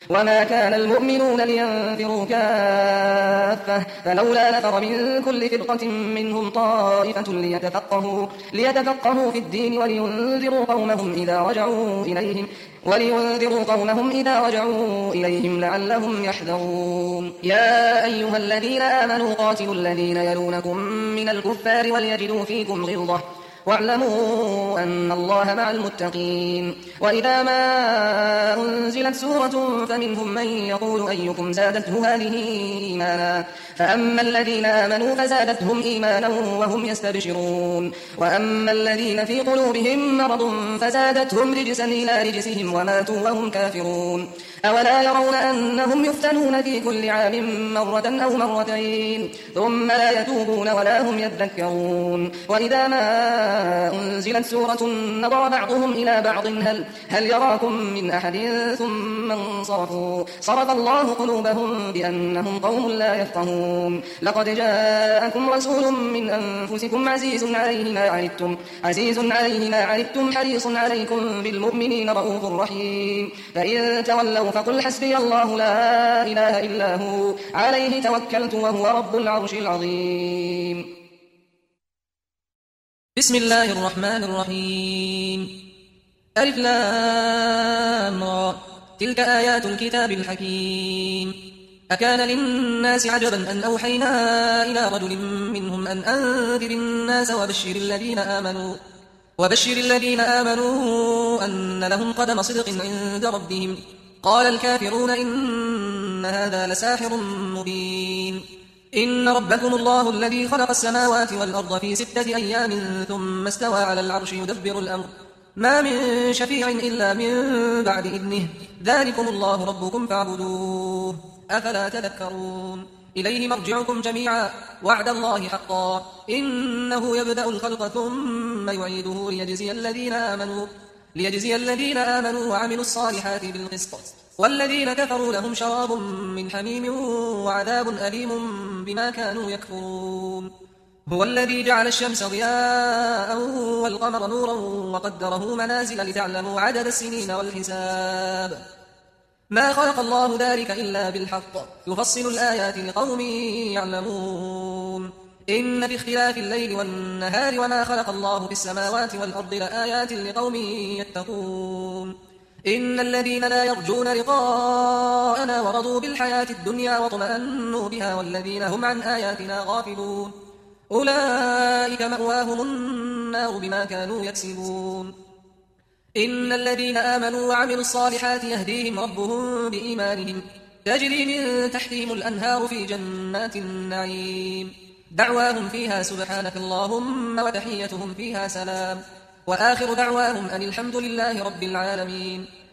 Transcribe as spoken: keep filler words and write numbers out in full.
وما كان المؤمنون لينفروا كافة فلولا نفر من كل فرقة منهم طائفة ليتفقهوا, ليتفقهوا في الدين ولينذروا قومهم إذا رجعوا إليهم ولينذروا قومهم إذا رجعوا إليهم لعلهم يحذرون. يا أيها الذين آمنوا قاتلوا الذين يلونكم من الكفار وليجدوا فيكم غلظة واعلموا أن الله مع المتقين. وإذا ما أنزلت سورة فمنهم من يقول أيكم زادته هذه إيمانا فأما الذين آمنوا فزادتهم إيمانا وهم يستبشرون وأما الذين في قلوبهم مرض فزادتهم رجسا إلى رجسهم وماتوا وهم كافرون. أولا يرون أنهم يفتنون في كل عام مرة أو مرتين ثم لا يتوبون ولا هم يذكرون. وإذا ما أنزلت سورة نظر بعضهم إلى بعض هل, هل يراكم من أحد ثم انصرفوا صرف الله قلوبهم بأنهم قوم لا يفقهون. لقد جاءكم رسول من أنفسكم عزيز عليه ما عنتم عزيز عليه ما عنتم حريص عليكم بالمؤمنين رؤوف رحيم. فإن تولوا فقل حسبي الله لا إله إلا هو عليه توكلت وهو رب العرش العظيم. بسم الله الرحمن الرحيم. ألف لام را تلك آيات الكتاب الحكيم. أكان للناس عجبا أن أوحينا إلى رجل منهم أن أنذر الناس وبشر الذين آمنوا وبشر الذين آمنوا أن لهم قدم صدق عند ربهم. قال الكافرون إن هذا لساحر مبين. إن ربكم الله الذي خلق السماوات والأرض في ستة أيام ثم استوى على العرش يدبر الأمر ما من شفيع إلا من بعد إذنه ذلكم الله ربكم فاعبدوه أفلا تذكرون. إليه مرجعكم جميعا وعد الله حقا إنه يبدأ الخلق ثم يعيده ليجزي الذين آمنوا ليجزي الذين آمنوا وعملوا الصالحات بالقسط والذين كفروا لهم شراب من حميم وعذاب أليم بما كانوا يكفرون. هو الذي جعل الشمس ضياء والقمر نورا وقدره منازل لتعلموا عدد السنين والحساب ما خلق الله ذلك إلا بالحق يفصل الآيات لقوم يعلمون. إن في اختلاف الليل والنهار وما خلق الله في السماوات والأرض لآيات لقوم يتقون. إن الذين لا يرجون لقاءنا ورضوا بالحياة الدنيا واطمأنوا بها والذين هم عن آياتنا غافلون أولئك مأواهم النار بما كانوا يكسبون. إن الذين آمنوا وعملوا الصالحات يهديهم ربهم بإيمانهم تجري من تحتهم الأنهار في جنات النعيم دعواهم فيها سبحانك اللهم وتحيتهم فيها سلام وآخر دعواهم أن الحمد لله رب العالمين.